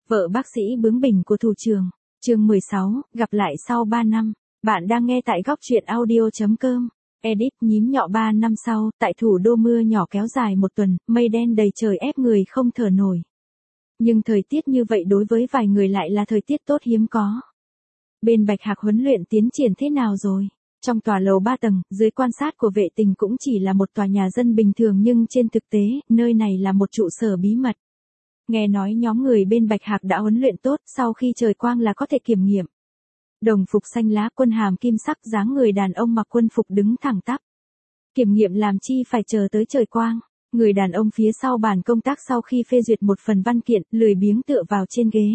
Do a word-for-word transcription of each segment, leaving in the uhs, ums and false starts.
Vợ bác sĩ bướng bỉnh của thủ trưởng. Chương mười sáu, gặp lại sau ba năm. Bạn đang nghe tại góc truyện audio chấm com. Edit nhím nhọ ba năm sau, tại thủ đô mưa nhỏ kéo dài một tuần, mây đen đầy trời ép người không thở nổi. Nhưng thời tiết như vậy đối với vài người lại là thời tiết tốt hiếm có. Bên Bạch Hạc huấn luyện tiến triển thế nào rồi? Trong tòa lầu ba tầng, dưới quan sát của vệ tình cũng chỉ là một tòa nhà dân bình thường nhưng trên thực tế, nơi này là một trụ sở bí mật. Nghe nói nhóm người bên Bạch Hạc đã huấn luyện tốt, sau khi trời quang là có thể kiểm nghiệm. Đồng phục xanh lá, quân hàm kim sắc, dáng người đàn ông mặc quân phục đứng thẳng tắp. Kiểm nghiệm làm chi phải chờ tới trời quang. Người đàn ông phía sau bàn công tác sau khi phê duyệt một phần văn kiện, lười biếng tựa vào trên ghế.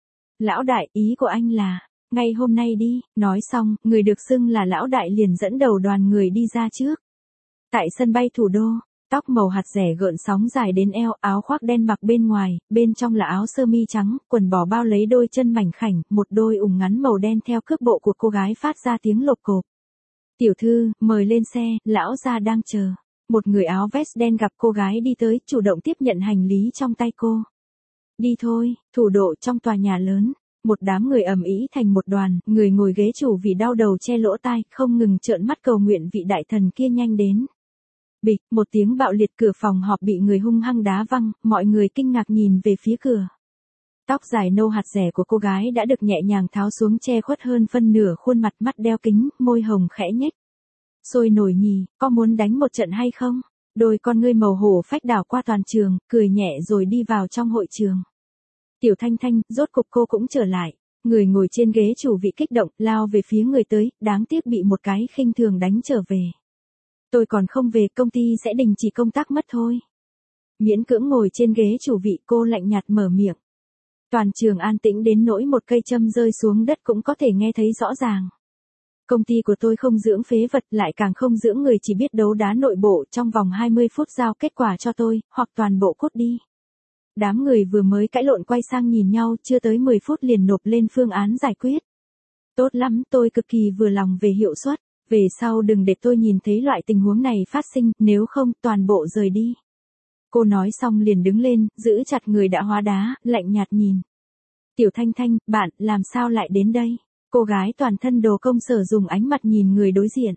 Lão đại, ý của anh là, ngay hôm nay đi. Nói xong, người được xưng là lão đại liền dẫn đầu đoàn người đi ra trước. Tại sân bay thủ đô, tóc màu hạt rẻ gợn sóng dài đến eo, áo khoác đen mặc bên ngoài, bên trong là áo sơ mi trắng, quần bò bao lấy đôi chân mảnh khảnh, một đôi ủng ngắn màu đen theo cước bộ của cô gái phát ra tiếng lộp cộp. Tiểu thư, mời lên xe, lão gia đang chờ. Một người áo vest đen gặp cô gái đi tới, chủ động tiếp nhận hành lý trong tay cô. Đi thôi. Thủ đô trong tòa nhà lớn. Một đám người ầm ĩ thành một đoàn, người ngồi ghế chủ vì đau đầu che lỗ tai, không ngừng trợn mắt cầu nguyện vị đại thần kia nhanh đến. Bịch, một tiếng bạo liệt, cửa phòng họp bị người hung hăng đá văng, mọi người kinh ngạc nhìn về phía cửa. Tóc dài nâu hạt rẻ của cô gái đã được nhẹ nhàng tháo xuống che khuất hơn phân nửa khuôn mặt, mắt đeo kính, môi hồng khẽ nhếch. Sôi nổi nhì, có muốn đánh một trận hay không? Đôi con ngươi màu hổ phách đảo qua toàn trường, cười nhẹ rồi đi vào trong hội trường. Tiểu Thanh Thanh, rốt cục cô cũng trở lại. Người ngồi trên ghế chủ vị kích động, lao về phía người tới, đáng tiếc bị một cái khinh thường đánh trở về. Tôi còn không về, công ty sẽ đình chỉ công tác mất thôi. Miễn cưỡng ngồi trên ghế chủ vị, cô lạnh nhạt mở miệng. Toàn trường an tĩnh đến nỗi một cây châm rơi xuống đất cũng có thể nghe thấy rõ ràng. Công ty của tôi không dưỡng phế vật, lại càng không dưỡng người chỉ biết đấu đá nội bộ, trong vòng hai mươi phút giao kết quả cho tôi, hoặc toàn bộ cút đi. Đám người vừa mới cãi lộn quay sang nhìn nhau, chưa tới mười phút liền nộp lên phương án giải quyết. Tốt lắm, tôi cực kỳ vừa lòng về hiệu suất. Về sau đừng để tôi nhìn thấy loại tình huống này phát sinh, nếu không, toàn bộ rời đi. Cô nói xong liền đứng lên, giữ chặt người đã hóa đá, lạnh nhạt nhìn. Tiểu Thanh Thanh, bạn, làm sao lại đến đây? Cô gái toàn thân đồ công sở dùng ánh mặt nhìn người đối diện.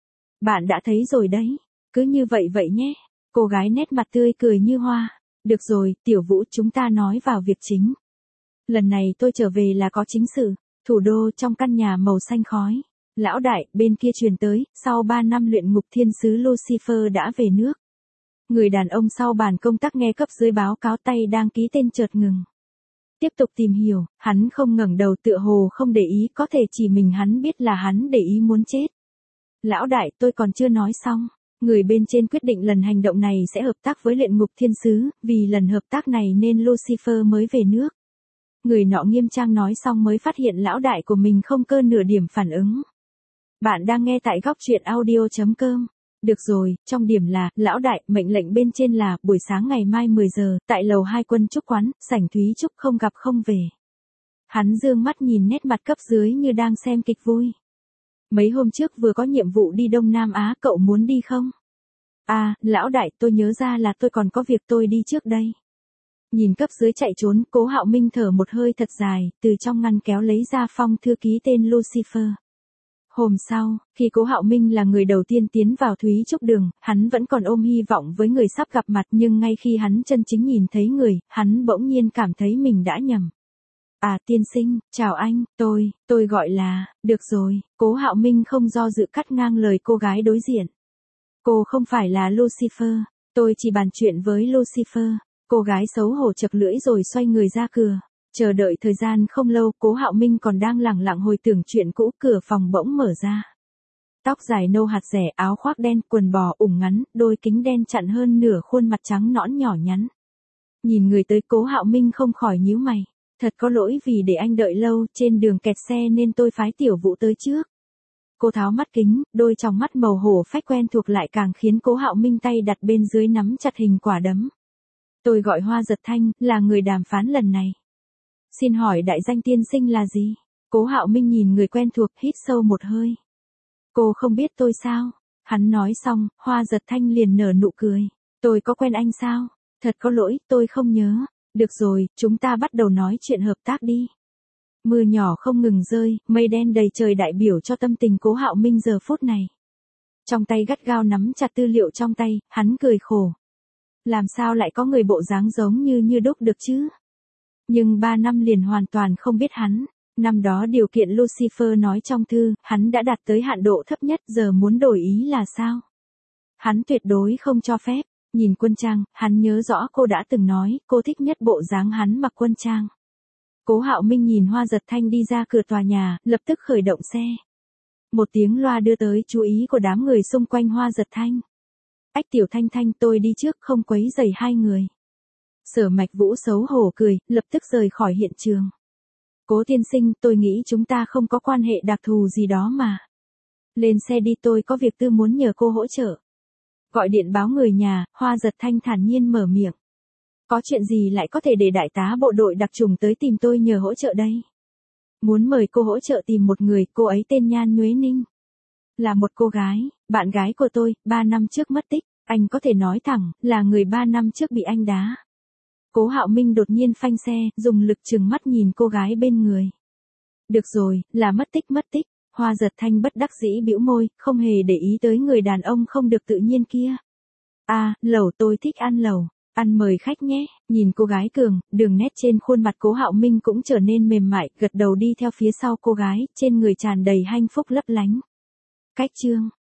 Bạn đã thấy rồi đấy, cứ như vậy vậy nhé. Cô gái nét mặt tươi cười như hoa. Được rồi, Tiểu Vũ, chúng ta nói vào việc chính. Lần này tôi trở về là có chính sự. Thủ đô, trong căn nhà màu xanh khói. Lão đại, bên kia truyền tới, sau ba năm luyện ngục thiên sứ Lucifer đã về nước. Người đàn ông sau bàn công tác nghe cấp dưới báo cáo, tay đang ký tên chợt ngừng. Tiếp tục tìm hiểu, hắn không ngẩng đầu, tựa hồ không để ý, có thể chỉ mình hắn biết là hắn để ý muốn chết. Lão đại, tôi còn chưa nói xong. Người bên trên quyết định lần hành động này sẽ hợp tác với luyện ngục thiên sứ, vì lần hợp tác này nên Lucifer mới về nước. Người nọ nghiêm trang nói xong mới phát hiện lão đại của mình không cơ nửa điểm phản ứng. Bạn đang nghe tại góc truyện audio chấm com. Được rồi, trong điểm là, lão đại, mệnh lệnh bên trên là, buổi sáng ngày mai mười giờ, tại lầu hai quân trúc quán, sảnh Thúy Trúc không gặp không về. Hắn dương mắt nhìn nét mặt cấp dưới như đang xem kịch vui. Mấy hôm trước vừa có nhiệm vụ đi Đông Nam Á, cậu muốn đi không? À, lão đại, tôi nhớ ra là tôi còn có việc, tôi đi trước đây. Nhìn cấp dưới chạy trốn, Cố Hạo Minh thở một hơi thật dài, từ trong ngăn kéo lấy ra phong thư ký tên Lucifer. Hôm sau, khi Cố Hạo Minh là người đầu tiên tiến vào Thúy Trúc Đường, hắn vẫn còn ôm hy vọng với người sắp gặp mặt, nhưng ngay khi hắn chân chính nhìn thấy người, hắn bỗng nhiên cảm thấy mình đã nhầm. À, tiên sinh, chào anh, tôi, tôi gọi là, được rồi. Cố Hạo Minh không do dự cắt ngang lời cô gái đối diện. Cô không phải là Lucifer, tôi chỉ bàn chuyện với Lucifer. Cô gái xấu hổ chật lưỡi rồi xoay người ra cửa. Chờ đợi thời gian không lâu, Cố Hạo Minh còn đang lẳng lặng hồi tưởng chuyện cũ, cửa phòng bỗng mở ra. Tóc dài nâu hạt rẻ, áo khoác đen, quần bò ủng ngắn, đôi kính đen chặn hơn nửa khuôn mặt trắng nõn nhỏ nhắn. Nhìn người tới, Cố Hạo Minh không khỏi nhíu mày. Thật có lỗi vì để anh đợi lâu, trên đường kẹt xe nên tôi phái Tiểu Vũ tới trước. Cô tháo mắt kính, đôi tròng mắt màu hổ phách quen thuộc lại càng khiến Cố Hạo Minh tay đặt bên dưới nắm chặt hình quả đấm. Tôi gọi Hoa Giật Thanh, là người đàm phán lần này. Xin hỏi đại danh tiên sinh là gì? Cố Hạo Minh nhìn người quen thuộc, hít sâu một hơi. Cô không biết tôi sao? Hắn nói xong, Hoa Giật Thanh liền nở nụ cười. Tôi có quen anh sao? Thật có lỗi, tôi không nhớ. Được rồi, chúng ta bắt đầu nói chuyện hợp tác đi. Mưa nhỏ không ngừng rơi, mây đen đầy trời đại biểu cho tâm tình Cố Hạo Minh giờ phút này. Trong tay gắt gao nắm chặt tư liệu trong tay, hắn cười khổ. Làm sao lại có người bộ dáng giống như Như Đúc được chứ? Nhưng ba năm liền hoàn toàn không biết hắn. Năm đó điều kiện Lucifer nói trong thư, hắn đã đạt tới hạn độ thấp nhất, giờ muốn đổi ý là sao? Hắn tuyệt đối không cho phép. Nhìn quân trang, hắn nhớ rõ cô đã từng nói, cô thích nhất bộ dáng hắn mặc quân trang. Cố Hạo Minh nhìn Hoa Giật Thanh đi ra cửa tòa nhà, lập tức khởi động xe. Một tiếng loa đưa tới chú ý của đám người xung quanh Hoa Giật Thanh. Ách Tiểu Thanh Thanh, tôi đi trước, không quấy rầy hai người. Sở Mạch Vũ xấu hổ cười, lập tức rời khỏi hiện trường. Cố tiên sinh, tôi nghĩ chúng ta không có quan hệ đặc thù gì đó mà. Lên xe đi, tôi có việc tư muốn nhờ cô hỗ trợ. Gọi điện báo người nhà, Hoa Giật Thanh thản nhiên mở miệng. Có chuyện gì lại có thể để đại tá bộ đội đặc trùng tới tìm tôi nhờ hỗ trợ đây? Muốn mời cô hỗ trợ tìm một người, cô ấy tên Nhan Nhuế Ninh. Là một cô gái, bạn gái của tôi, ba năm trước mất tích, anh có thể nói thẳng, là người ba năm trước bị anh đá. Cố Hạo Minh đột nhiên phanh xe, dùng lực trừng mắt nhìn cô gái bên người. Được rồi, là mất tích mất tích. Hoa Giật Thanh bất đắc dĩ bĩu môi, không hề để ý tới người đàn ông không được tự nhiên kia. À, lẩu, tôi thích ăn lẩu. Ăn mời khách nhé. Nhìn cô gái cường, đường nét trên khuôn mặt Cố Hạo Minh cũng trở nên mềm mại, gật đầu đi theo phía sau cô gái, trên người tràn đầy hạnh phúc lấp lánh. Cách chương